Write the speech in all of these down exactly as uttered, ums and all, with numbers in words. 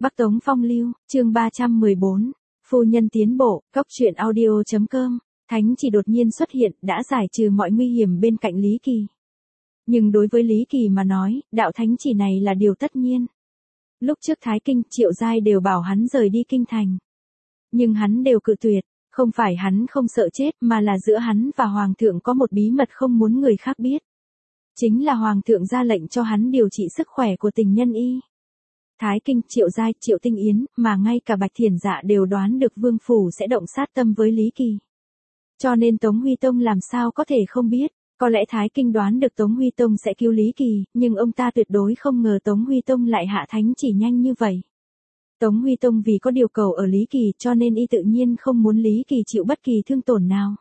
Bắc Tống Phong Lưu, chương ba trăm mười bốn, Phu nhân tiến bộ, cốc truyện audio chấm com, Thánh chỉ đột nhiên xuất hiện, đã giải trừ mọi nguy hiểm bên cạnh Lý Kỳ. Nhưng đối với Lý Kỳ mà nói, đạo thánh chỉ này là điều tất nhiên. Lúc trước Thái Kinh, Triệu Giai đều bảo hắn rời đi kinh thành. Nhưng hắn đều cự tuyệt, không phải hắn không sợ chết mà là giữa hắn và Hoàng thượng có một bí mật không muốn người khác biết. Chính là Hoàng thượng ra lệnh cho hắn điều trị sức khỏe của tình nhân y. Thái Kinh, Triệu Giai, Triệu Tinh Yến, mà ngay cả Bạch Thiển Dạ đều đoán được Vương Phủ sẽ động sát tâm với Lý Kỳ. Cho nên Tống Huy Tông làm sao có thể không biết, có lẽ Thái Kinh đoán được Tống Huy Tông sẽ cứu Lý Kỳ, nhưng ông ta tuyệt đối không ngờ Tống Huy Tông lại hạ thánh chỉ nhanh như vậy. Tống Huy Tông vì có điều cầu ở Lý Kỳ cho nên y tự nhiên không muốn Lý Kỳ chịu bất kỳ thương tổn nào.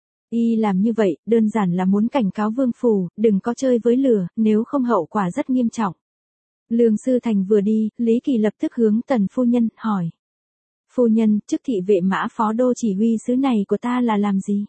Y làm như vậy, đơn giản là muốn cảnh cáo Vương Phủ, đừng có chơi với lửa, nếu không hậu quả rất nghiêm trọng. Lương Sư Thành vừa đi, Lý Kỳ lập tức hướng Tần phu nhân, hỏi. Phu nhân, chức thị vệ mã phó đô chỉ huy sứ này của ta là làm gì?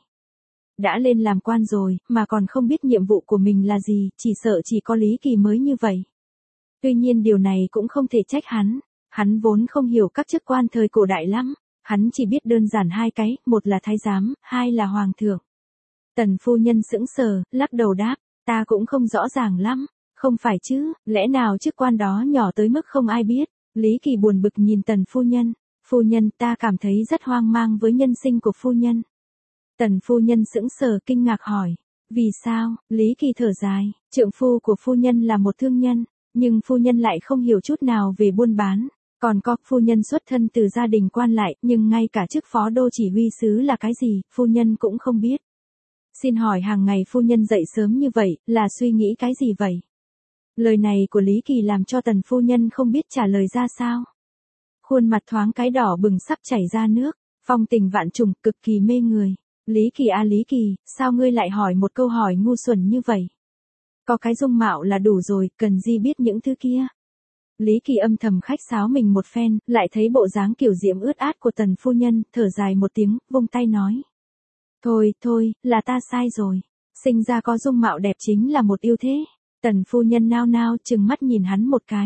Đã lên làm quan rồi, mà còn không biết nhiệm vụ của mình là gì, chỉ sợ chỉ có Lý Kỳ mới như vậy. Tuy nhiên điều này cũng không thể trách hắn, hắn vốn không hiểu các chức quan thời cổ đại lắm, hắn chỉ biết đơn giản hai cái, một là thái giám, hai là hoàng thượng. Tần phu nhân sững sờ, lắc đầu đáp, ta cũng không rõ ràng lắm. Không phải chứ, lẽ nào chức quan đó nhỏ tới mức không ai biết? Lý Kỳ buồn bực nhìn Tần phu nhân. Phu nhân, ta cảm thấy rất hoang mang với nhân sinh của phu nhân. Tần phu nhân sững sờ kinh ngạc hỏi. Vì sao? Lý Kỳ thở dài. Trượng phu của phu nhân là một thương nhân, nhưng phu nhân lại không hiểu chút nào về buôn bán. Còn có, phu nhân xuất thân từ gia đình quan lại, nhưng ngay cả chức phó đô chỉ huy sứ là cái gì, phu nhân cũng không biết. Xin hỏi hàng ngày phu nhân dậy sớm như vậy, là suy nghĩ cái gì vậy? Lời này của Lý Kỳ làm cho Tần phu nhân không biết trả lời ra sao. Khuôn mặt thoáng cái đỏ bừng sắp chảy ra nước, phong tình vạn trùng, cực kỳ mê người. Lý Kỳ à Lý Kỳ, sao ngươi lại hỏi một câu hỏi ngu xuẩn như vậy? Có cái dung mạo là đủ rồi, cần gì biết những thứ kia? Lý Kỳ âm thầm khách sáo mình một phen, lại thấy bộ dáng kiểu diễm ướt át của Tần phu nhân, thở dài một tiếng, vung tay nói. Thôi, thôi, là ta sai rồi. Sinh ra có dung mạo đẹp chính là một ưu thế. Tần phu nhân nao nao trừng mắt nhìn hắn một cái.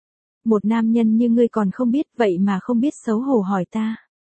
Một nam nhân như ngươi còn không biết, vậy mà không biết xấu hổ hỏi ta.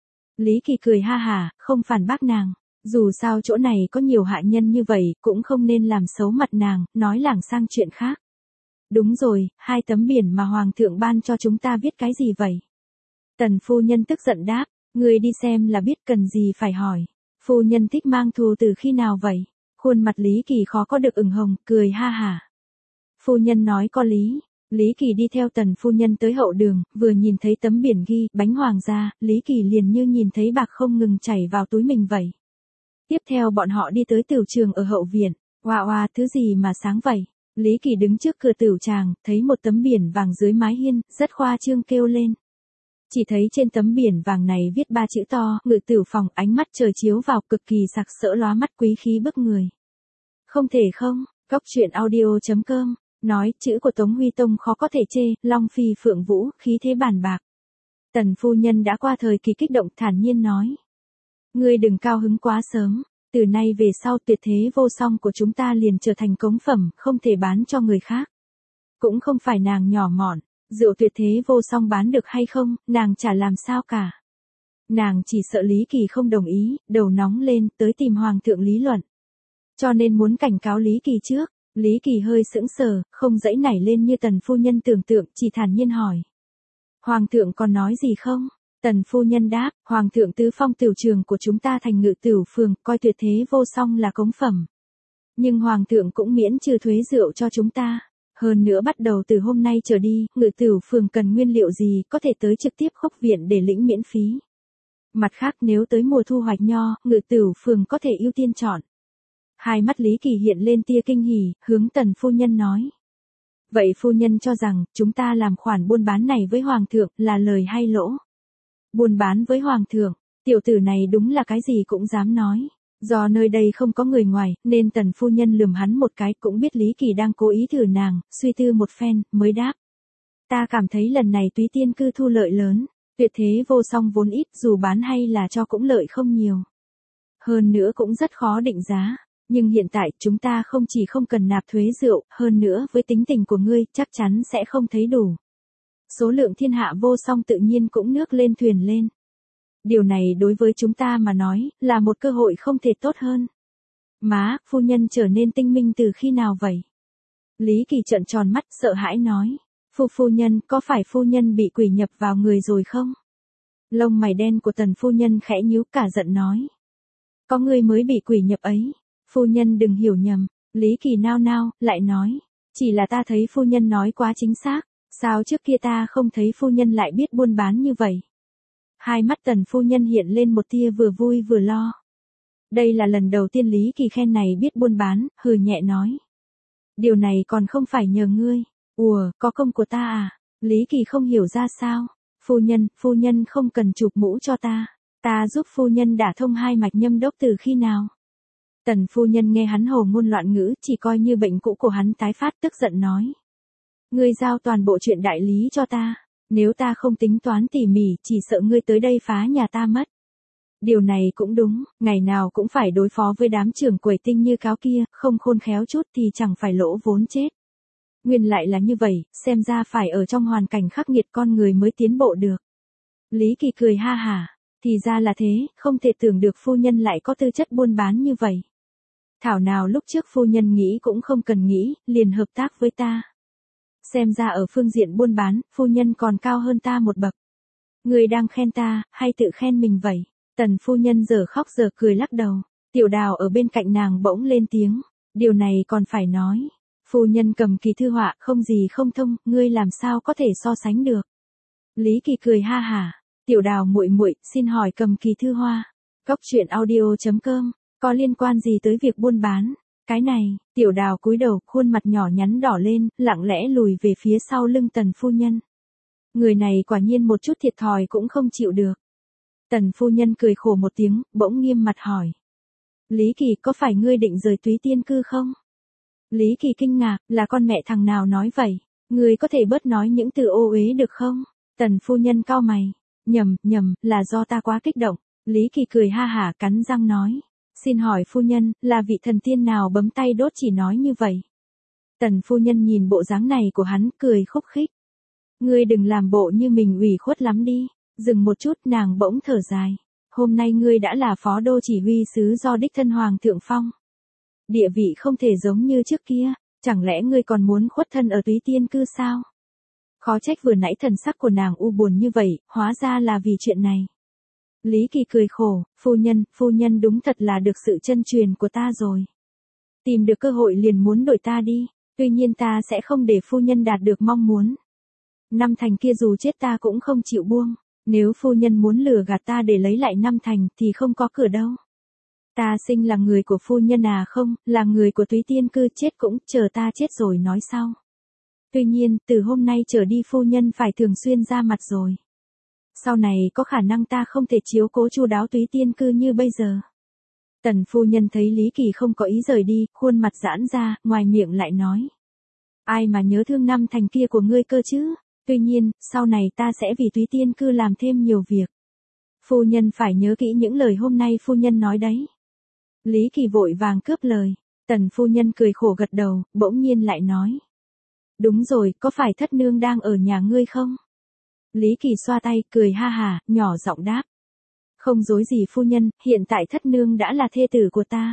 Lý Kỳ cười ha hả, không phản bác nàng. Dù sao chỗ này có nhiều hạ nhân như vậy, cũng không nên làm xấu mặt nàng, nói lảng sang chuyện khác. Đúng rồi, hai tấm biển mà Hoàng thượng ban cho chúng ta viết cái gì vậy? Tần phu nhân tức giận đáp, ngươi đi xem là biết, cần gì phải hỏi. Phu nhân thích mang thù từ khi nào vậy? Khuôn mặt Lý Kỳ khó có được ửng hồng, cười ha hả. Phu nhân nói có lý. Lý Kỳ đi theo Tần phu nhân tới hậu đường, vừa nhìn thấy tấm biển ghi, bánh hoàng gia, Lý Kỳ liền như nhìn thấy bạc không ngừng chảy vào túi mình vậy. Tiếp theo bọn họ đi tới tửu trường ở hậu viện. Oa oa, thứ gì mà sáng vậy? Lý Kỳ đứng trước cửa tửu tràng, thấy một tấm biển vàng dưới mái hiên, rất khoa trương kêu lên. Chỉ thấy trên tấm biển vàng này viết ba chữ to, ngự tửu phòng, ánh mắt trời chiếu vào, cực kỳ sặc sỡ lóa mắt, quý khí bức người. Không thể không, cốc truyện audio chấm com, nói, chữ của Tống Huy Tông khó có thể chê, long phi phượng vũ, khí thế bản bạc. Tần phu nhân đã qua thời kỳ kích động, thản nhiên nói. Ngươi đừng cao hứng quá sớm, từ nay về sau tuyệt thế vô song của chúng ta liền trở thành cống phẩm, không thể bán cho người khác. Cũng không phải nàng nhỏ mọn, rượu tuyệt thế vô song bán được hay không, nàng chả làm sao cả. Nàng chỉ sợ Lý Kỳ không đồng ý, đầu nóng lên, tới tìm Hoàng thượng lý luận. Cho nên muốn cảnh cáo Lý Kỳ trước. Lý Kỳ hơi sững sờ, không dãy nảy lên như Tần phu nhân tưởng tượng, chỉ thản nhiên hỏi. Hoàng thượng còn nói gì không? Tần phu nhân đáp, Hoàng thượng tứ phong tửu trường của chúng ta thành ngự tửu phường, coi tuyệt thế vô song là cống phẩm. Nhưng Hoàng thượng cũng miễn trừ thuế rượu cho chúng ta. Hơn nữa bắt đầu từ hôm nay trở đi, ngự tửu phường cần nguyên liệu gì, có thể tới trực tiếp khốc viện để lĩnh miễn phí. Mặt khác nếu tới mùa thu hoạch nho, ngự tửu phường có thể ưu tiên chọn. Hai mắt Lý Kỳ hiện lên tia kinh hỉ, hướng Tần phu nhân nói. Vậy phu nhân cho rằng, chúng ta làm khoản buôn bán này với Hoàng thượng, là lời hay lỗ? Buôn bán với Hoàng thượng, tiểu tử này đúng là cái gì cũng dám nói. Do nơi đây không có người ngoài, nên Tần phu nhân lườm hắn một cái, cũng biết Lý Kỳ đang cố ý thử nàng, suy tư một phen, mới đáp. Ta cảm thấy lần này Túy Tiên cư thu lợi lớn, tuyệt thế vô song vốn ít, dù bán hay là cho cũng lợi không nhiều. Hơn nữa cũng rất khó định giá. Nhưng hiện tại chúng ta không chỉ không cần nạp thuế rượu, hơn nữa với tính tình của ngươi chắc chắn sẽ không thấy đủ. số lượng thiên hạ vô song tự nhiên cũng nước lên thuyền lên. Điều này đối với chúng ta mà nói, là một cơ hội không thể tốt hơn. Má, phu nhân trở nên tinh minh từ khi nào vậy? Lý Kỳ trợn tròn mắt sợ hãi nói. Phu phu nhân, có phải phu nhân bị quỷ nhập vào người rồi không? Lông mày đen của tần phu nhân khẽ nhíu cả giận nói. Có người mới bị quỷ nhập ấy. Phu nhân đừng hiểu nhầm. Lý Kỳ nao nao, lại nói. Chỉ là ta thấy phu nhân nói quá chính xác. Sao trước kia ta không thấy phu nhân lại biết buôn bán như vậy? Hai mắt tần phu nhân hiện lên một tia vừa vui vừa lo. Đây là lần đầu tiên Lý Kỳ khen này biết buôn bán, hừ nhẹ nói. Điều này còn không phải nhờ ngươi. Ủa, có công của ta à? Lý Kỳ không hiểu ra sao. Phu nhân, phu nhân không cần chụp mũ cho ta. Ta giúp phu nhân đả thông hai mạch nhâm đốc từ khi nào? Tần phu nhân nghe hắn hồ ngôn loạn ngữ, chỉ coi như bệnh cũ của hắn tái phát, tức giận nói. Ngươi giao toàn bộ chuyện đại lý cho ta. Nếu ta không tính toán tỉ mỉ, chỉ sợ ngươi tới đây phá nhà ta mất. Điều này cũng đúng, ngày nào cũng phải đối phó với đám trưởng quầy tinh như cáo kia, không khôn khéo chút thì chẳng phải lỗ vốn chết. Nguyên lại là như vậy, xem ra phải ở trong hoàn cảnh khắc nghiệt con người mới tiến bộ được. Lý Kỳ cười ha hả, thì ra là thế, không thể tưởng được phu nhân lại có tư chất buôn bán như vậy. Thảo nào lúc trước phu nhân nghĩ cũng không cần nghĩ, liền hợp tác với ta. Xem ra ở phương diện buôn bán, phu nhân còn cao hơn ta một bậc. Người đang khen ta, hay tự khen mình vậy? Tần phu nhân giờ khóc giờ cười lắc đầu. Tiểu Đào ở bên cạnh nàng bỗng lên tiếng. Điều này còn phải nói. Phu nhân cầm kỳ thư họa, không gì không thông, ngươi làm sao có thể so sánh được? Lý Kỳ cười ha hả. Tiểu Đào muội muội, xin hỏi cầm kỳ thư hoa. Cốc truyện audio chấm com, có liên quan gì tới việc buôn bán? Cái này, Tiểu Đào cúi đầu, khuôn mặt nhỏ nhắn đỏ lên, lặng lẽ lùi về phía sau lưng tần phu nhân. Người này quả nhiên một chút thiệt thòi cũng không chịu được. Tần phu nhân cười khổ một tiếng, bỗng nghiêm mặt hỏi. Lý Kỳ, có phải ngươi định rời Túy Tiên Cư không? Lý Kỳ kinh ngạc, là con mẹ thằng nào nói vậy? Ngươi có thể bớt nói những từ ô uế được không? Tần phu nhân cau mày. Nhầm, nhầm, là do ta quá kích động. Lý Kỳ cười ha hả cắn răng nói. Xin hỏi phu nhân, là vị thần tiên nào bấm tay đốt chỉ nói như vậy? Tần phu nhân nhìn bộ dáng này của hắn, cười khúc khích. Ngươi đừng làm bộ như mình ủy khuất lắm đi. Dừng một chút, nàng bỗng thở dài. Hôm nay ngươi đã là phó đô chỉ huy sứ do đích thân Hoàng thượng phong. Địa vị không thể giống như trước kia, chẳng lẽ ngươi còn muốn khuất thân ở Túy Tiên Cư sao? Khó trách vừa nãy thần sắc của nàng u buồn như vậy, hóa ra là vì chuyện này. Lý Kỳ cười khổ, phu nhân, phu nhân đúng thật là được sự chân truyền của ta rồi. Tìm được cơ hội liền muốn đổi ta đi, tuy nhiên ta sẽ không để phu nhân đạt được mong muốn. Năm thành kia dù chết ta cũng không chịu buông. Nếu phu nhân muốn lừa gạt ta để lấy lại năm thành thì không có cửa đâu. Ta sinh là người của phu nhân à không, là người của Túy Tiên Cư, chết cũng chờ ta chết rồi nói sau. Tuy nhiên, từ hôm nay trở đi phu nhân phải thường xuyên ra mặt rồi. Sau này có khả năng ta không thể chiếu cố chu đáo Túy Tiên Cư như bây giờ. Tần phu nhân thấy Lý Kỳ không có ý rời đi, khuôn mặt giãn ra, ngoài miệng lại nói. Ai mà nhớ thương năm thành kia của ngươi cơ chứ? Tuy nhiên, sau này ta sẽ vì Túy Tiên Cư làm thêm nhiều việc. Phu nhân phải nhớ kỹ những lời hôm nay phu nhân nói đấy. Lý Kỳ vội vàng cướp lời. Tần phu nhân cười khổ gật đầu, bỗng nhiên lại nói. Đúng rồi, có phải thất nương đang ở nhà ngươi không? Lý Kỳ xoa tay, cười ha hà, nhỏ giọng đáp. Không dối gì phu nhân, hiện tại thất nương đã là thê tử của ta.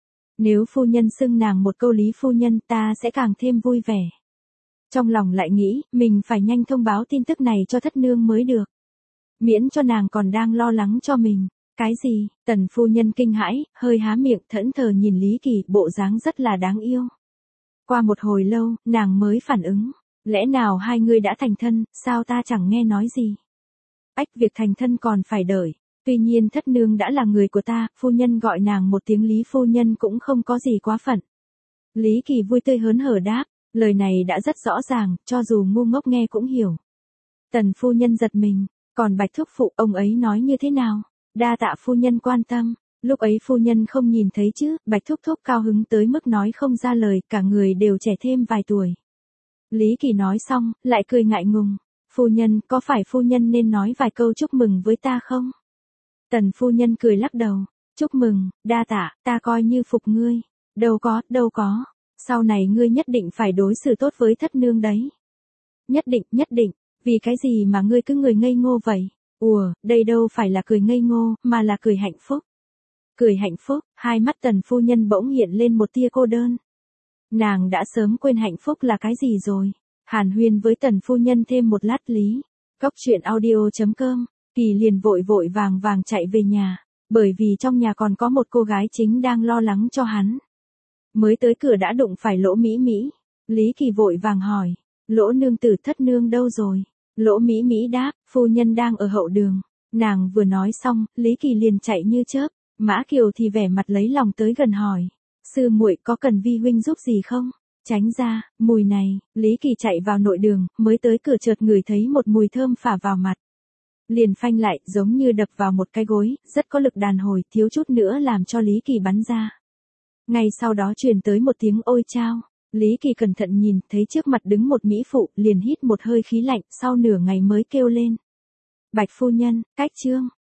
Nếu phu nhân xưng nàng một câu Lý phu nhân, ta sẽ càng thêm vui vẻ. Trong lòng lại nghĩ, mình phải nhanh thông báo tin tức này cho thất nương mới được. Miễn cho nàng còn đang lo lắng cho mình. Cái gì? Tần phu nhân kinh hãi, hơi há miệng thẫn thờ nhìn Lý Kỳ, bộ dáng rất là đáng yêu. Qua một hồi lâu, nàng mới phản ứng. Lẽ nào hai người đã thành thân, sao ta chẳng nghe nói gì? Ách, việc thành thân còn phải đợi. Tuy nhiên thất nương đã là người của ta, phu nhân gọi nàng một tiếng Lý phu nhân cũng không có gì quá phận. Lý Kỳ vui tươi hớn hở đáp, lời này đã rất rõ ràng, cho dù ngu ngốc nghe cũng hiểu. Tần phu nhân giật mình, còn Bạch thúc phụ, ông ấy nói như thế nào? Đa tạ phu nhân quan tâm. Lúc ấy phu nhân không nhìn thấy chứ? Bạch thúc thúc cao hứng tới mức nói không ra lời, cả người đều trẻ thêm vài tuổi. Lý Kỳ nói xong, lại cười ngại ngùng. Phu nhân, có phải phu nhân nên nói vài câu chúc mừng với ta không? Tần phu nhân cười lắc đầu. Chúc mừng, đa tạ, ta coi như phục ngươi. Đâu có, đâu có. Sau này ngươi nhất định phải đối xử tốt với thất nương đấy. Nhất định, nhất định. Vì cái gì mà ngươi cứ người ngây ngô vậy? Ùa, đây đâu phải là cười ngây ngô, mà là cười hạnh phúc. Cười hạnh phúc, hai mắt Tần phu nhân bỗng hiện lên một tia cô đơn. Nàng đã sớm quên hạnh phúc là cái gì rồi. Hàn huyên với Tần phu nhân thêm một lát lý. Cốc truyện audio chấm com, Kỳ liền vội vội vàng vàng chạy về nhà, bởi vì trong nhà còn có một cô gái chính đang lo lắng cho hắn. Mới tới cửa đã đụng phải Lỗ Mỹ Mỹ. Lý Kỳ vội vàng hỏi, Lỗ nương tử thất nương đâu rồi? Lỗ Mỹ Mỹ đáp, phu nhân đang ở hậu đường. Nàng vừa nói xong, Lý Kỳ liền chạy như chớp. Mã Kiều thì vẻ mặt lấy lòng tới gần hỏi, sư muội có cần vi huynh giúp gì không? Tránh ra, mùi này. Lý Kỳ chạy vào nội đường, mới tới cửa chợt ngửi thấy một mùi thơm phả vào mặt. Liền phanh lại, giống như đập vào một cái gối, rất có lực đàn hồi, thiếu chút nữa làm cho Lý Kỳ bắn ra. Ngay sau đó truyền tới một tiếng ôi chao. Lý Kỳ cẩn thận nhìn, thấy trước mặt đứng một mỹ phụ, liền hít một hơi khí lạnh, sau nửa ngày mới kêu lên. Bạch phu nhân, cách chương.